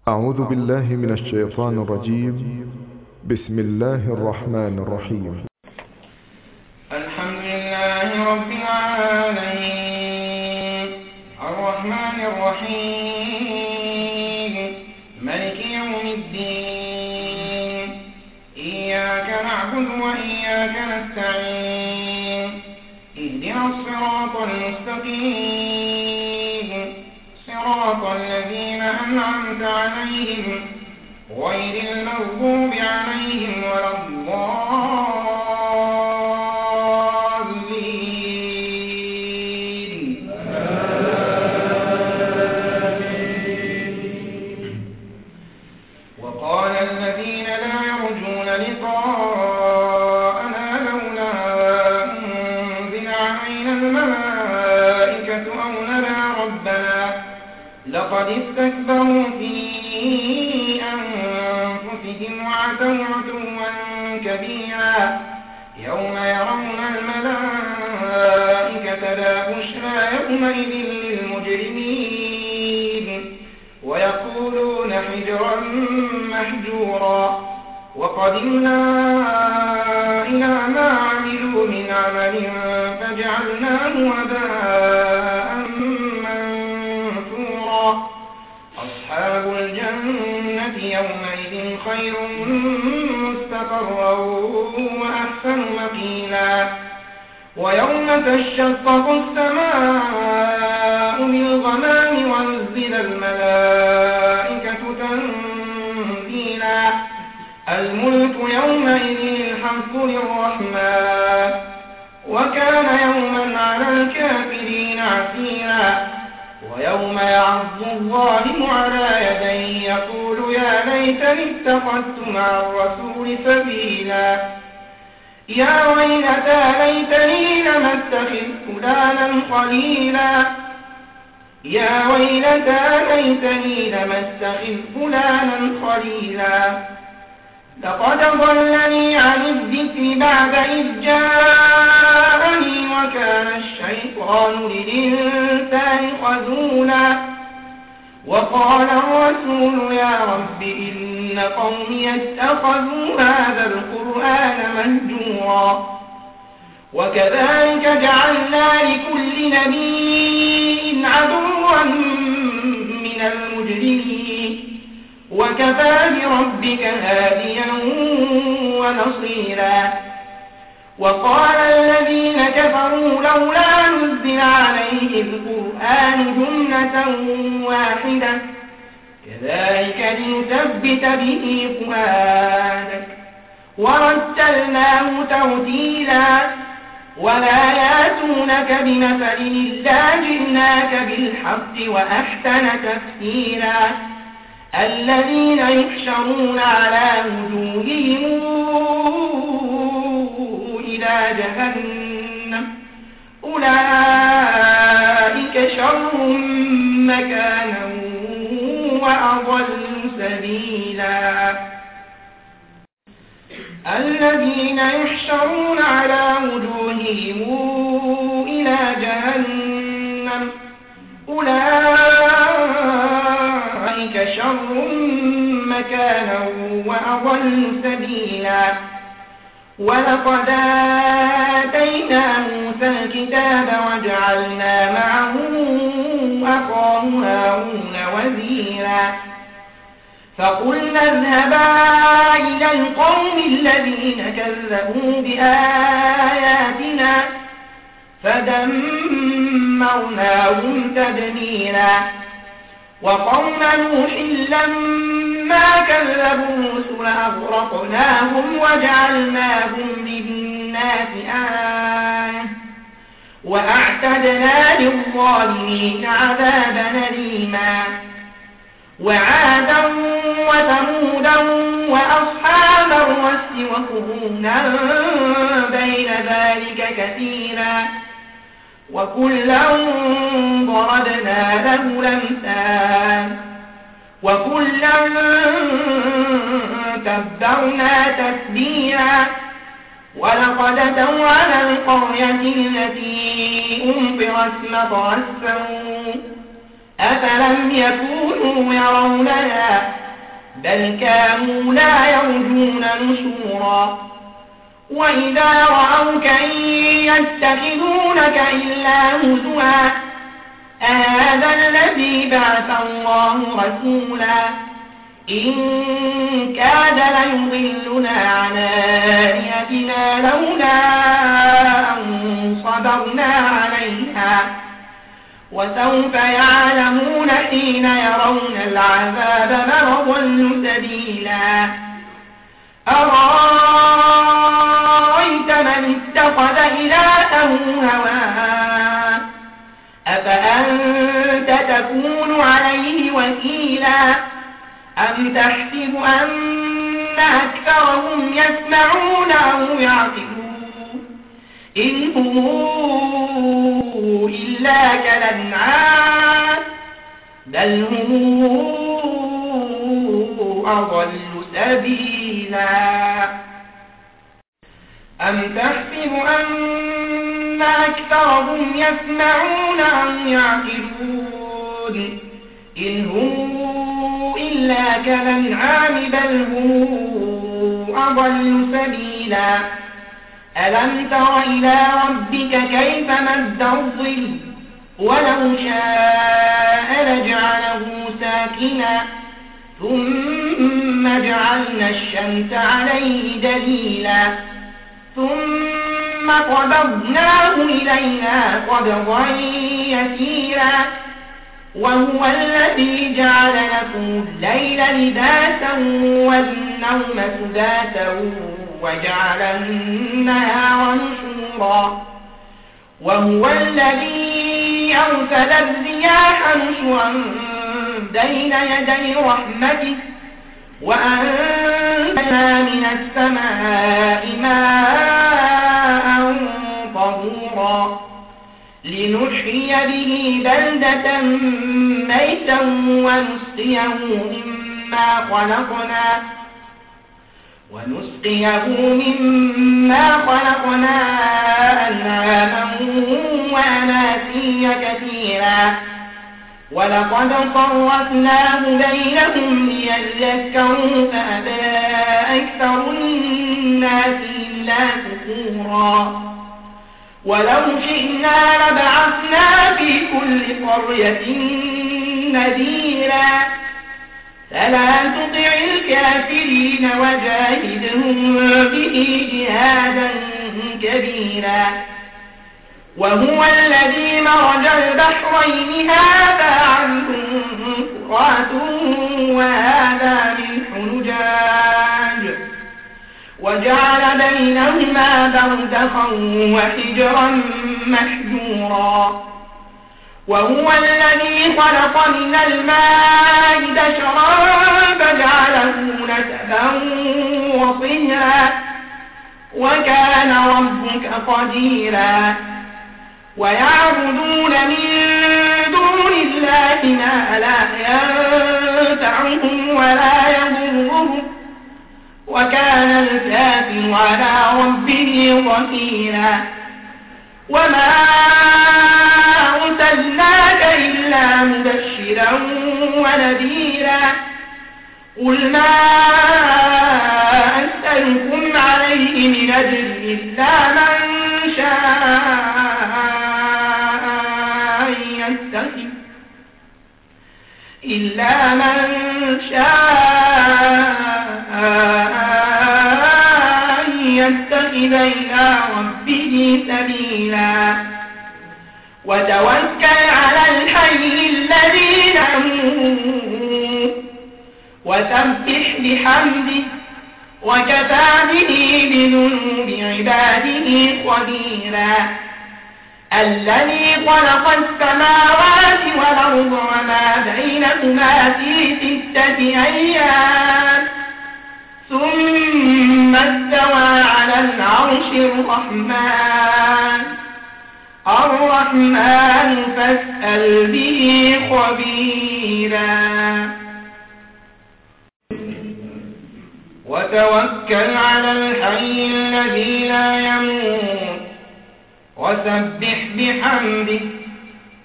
أعوذ بالله من الشيطان الرجيم. بسم الله الرحمن الرحيم. الحمد لله رب العالمين الرحمن الرحيم مالك يوم الدين إياك نعبد وإياك نستعين اهدنا الصراط المستقيم صراط الذين أنعمت عليهم غير المغضوب عليهم ولا الضالين. وقال الذين لا يرجون لقاءنا لولا أنزل علينا الملائكة أو نرى ربنا لقد استكبروا في أنفسهم وعتوا عتوا كبيرا يوم يرون الملائكة لا بشرى يومئذ للمجرمين ويقولون حجرا محجورا وقدمنا إلى ما عملوا من عمل فجعلناه هباء منثورا أصحاب الجنة يومئذ خير مستقرا وأحسن مقيلا ويوم تشقق السماء بالغمام ونزل الملائكة تنزيلا الملك يومئذ الحق للرحمن وكان يوما على الكافرين عسيرا ويوم يعض الظالم على يديه يقول يا ليتني اتخذت مع الرسول سبيلا يا ويلتى ليتني لم اتخذ فلانا خليلا يا ويلتى ليتني لم اتخذ فلانا خليلا لقد ضلني عن الذكر بعد إذ جاءني وكان الشيطان للإنسان خذولا وقال الرسول يا رب إن قومي اتخذوا هذا القرآن مهجورا وكذلك جعلنا لكل نبي عدوا من المجرمين وكفى بربك هاديا ونصيرا وقال الذين كفروا لولا نزل عليه القرآن جملة واحدة كذلك لنثبت به فؤادك ورتلناه ترتيلا ولا يأتونك بمثل إلا جئناك بالحق وأحسن تفسيرا الذين يحشرون على وجوههم إلى جهنم أولئك شر مكانا وأضل سبيلا الذين يحشرون على وجوههم إلى جهنم أولئك شر مكانا وأضل سبيلا ولقد آتينا موسى الكتاب وجعلنا معه أخاه هارون وزيرا فقلنا اذهبا إلى القوم الذين كذبوا بآياتنا فدمرناهم تدميرا وقوم نوح لما كذبوا الرسل أغرقناهم وجعلناهم للناس آية وأعتدنا للظالمين عذابا أليما وعادا وثمودا وأصحاب الرس وقرونا بين ذلك كثيرا وكلا ضربنا له الأمثال وكلا تبرنا تتبيرا ولقد أتوا على القرية التي أمطرت مطر السوء أفلم يكونوا يرونها بل كانوا لا يرجون نشورا وإذا رأوك إن يتخذونك إلا هزوا أهذا الذي بعث الله رسولا إن كاد ليضلنا عن آلهتنا لولا أن صبرنا عليها وسوف يعلمون حين يرون العذاب من أضل سبيلا أرأيت من اتخذ إلهه هواه أفأنت تكون عليه وكيلا أم تحسب أن أكثرهم يسمعون أو يعقلون إن هم إلا كالأنعام بل هم أضل سبيلا أم تحسب أن أكثرهم يسمعون أو يعقلون إن هم إلا كالأنعام بل هم أضل سبيلا ألم تر إلى ربك كيف مد الظل ولو شاء لجعله ساكنا ثم جعلنا الشمس عليه دليلا ثم قبضناه إلينا قبضا يسيرا وهو الذي جعل لكم الليل لباسا والنوم سباتا وجعل النهار نشورا وهو الذي أرسل الرياح نشرا بين يدي رحمته وأنزلنا من السماء ماء طهورا لنحيي به بلدة ميتا ونسقيه مما خلقنا أنعاما وأناسيا كثيرا ولقد صرفناه بينهم ليذكروا فأبى أكثر الناس إلا كفورا ولو شئنا لبعثنا في كل قرية نذيرا فلا تطع الكافرين وجاهدهم به جهادا كبيرا وهو الذي مرج البحرين هذا عذب فرات وهذا ملح نجاج وجعل بينهما برزخا وحجرا محجورا وهو الذي خلق من الماء بشرا فجعله نسبا وصهرا وكان ربك قديرا ويعبدون من دون الله ما لا ينفعهم ولا يضرهم وكان الكافر على ربه ظهيرا وما أرسلناك إلا مبشرا ونذيرا قل ما أسألكم عليه من أجر إلا من شاء يتخذ إلى ربه سبيلا وتوكل على الحي الذي لا يموت وسبح بحمده وكفى به بذنوب عباده خبيرا الذي خلق السماوات والأرض وما بينهما في 6 أيام ثم استوى على العرش الرحمن فاسأل به خبيرا وتوكل على الحي الذي لا يموت وسبح بحمده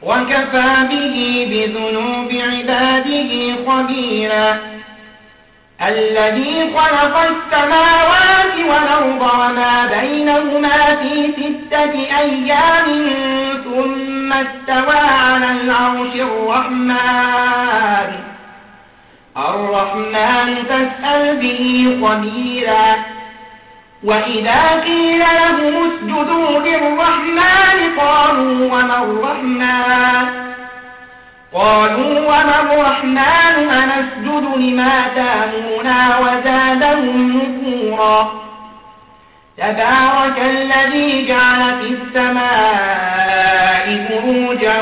وكفى به بذنوب عباده خبيرا الذي خلق السماوات والأرض وما بينهما في 6 أيام ثم استوى على العرش. الرحمن فاسأل به خبيرا. وإذا قيل لهم اسجدوا للرحمن قالوا وما الرحمن أنسجد لما تأمرنا وزادهم نفورا. تبارك الذي جعل في السماء بروجا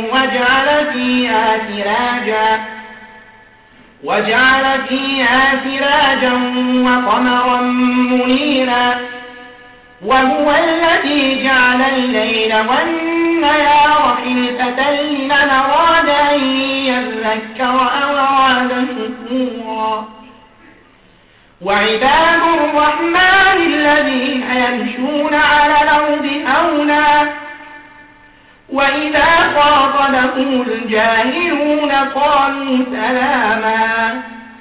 وجعل فيها سراجا وقمرا منيرا. وهو الذي جعل الليل والنهار خلفة لمن أراد أن يذكر أو أراد شكورا. وعباد الرحمن الذين يمشون على الأرض هونا وإذا خاطبهم الجاهلون قالوا سلاما.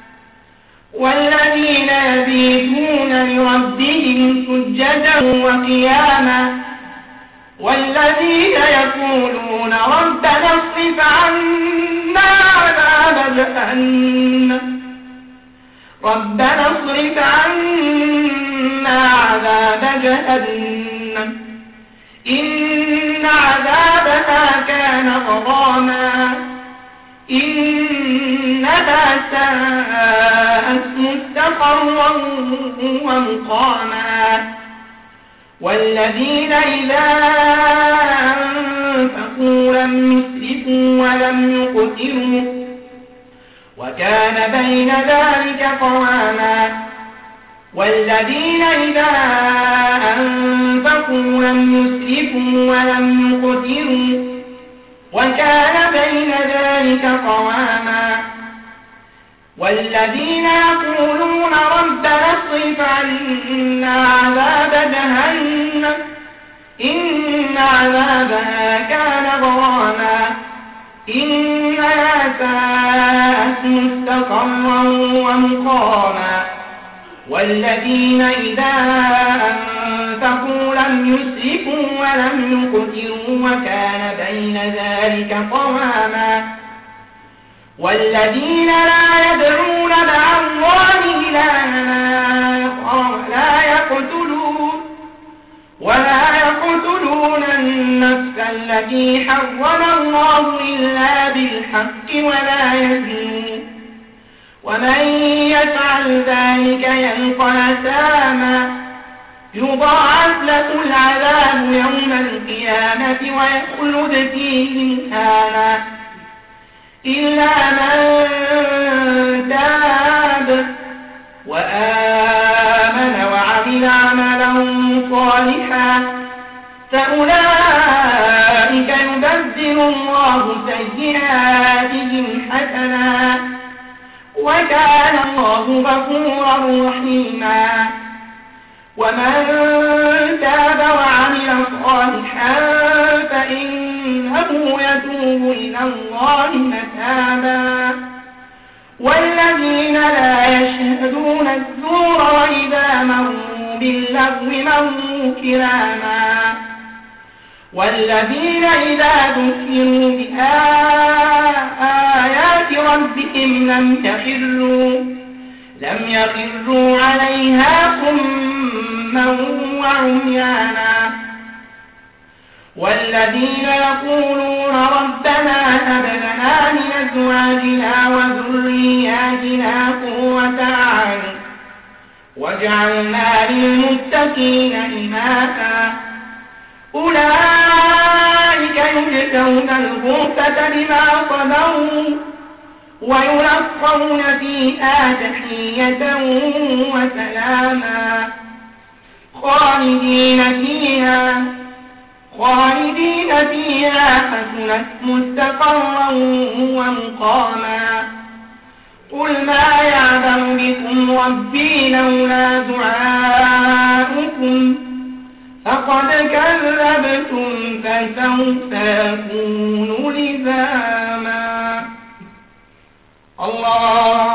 والذين يبيتون لربهم سجدا وقياما. والذين يقولون ربنا اصرف عنا عذاب جهنم إن عذابها كان غراما إنها ساءت مستقرا ومقاما. والذين إذا أنفقوا لم يسرفوا ولم يقتروا وكان بين ذلك قواما. والذين إذا أنفقوا لم يسرفوا ولم يقتروا وكان بين ذلك قواما. والذين يقولون ربنا اصرف عنا عذاب جهنم إن عذابها كان غراما إنها ساءت مستقرا ومقاما. والذين إذا أنفقوا لم يسرفوا ولم يقتروا وكان بين ذلك قواما. والذين لا يدعون مع الله إلها آخر ولا يقتلون النفس التي حرم الله إلا بالحق ولا يزنون. ومن يفعل ذلك يلقى أثاما يضاعف له العذاب يوم القيامة ويخلد فيه مهانا إلا من تاب وآمن وعمل عملا صالحا فأولئك يبدل الله سيئاتهم حسنات وكان الله غفورا رحيما. ومن تاب وعمل صالحا فإنه يتوب إلى الله متابا. والذين لا يشهدون الزور وإذا مروا باللغو مروا كراما. والذين إذا ذكروا بآيات ربهم لم يخروا عليها صما وعميانا. والذين يقولون ربنا هب لنا من أزواجنا وذرياتنا قرة أعين واجعلنا للمتقين إماما. أولئك يجزون الغرفة بما صبروا ويلقون فيها تحية وسلاما خالدين فيها حسنت مستقرا ومقاما. قل ما يعبأ بكم ربي لولا دعاؤكم فقد كذبتم فسوف يكون لزاما. الله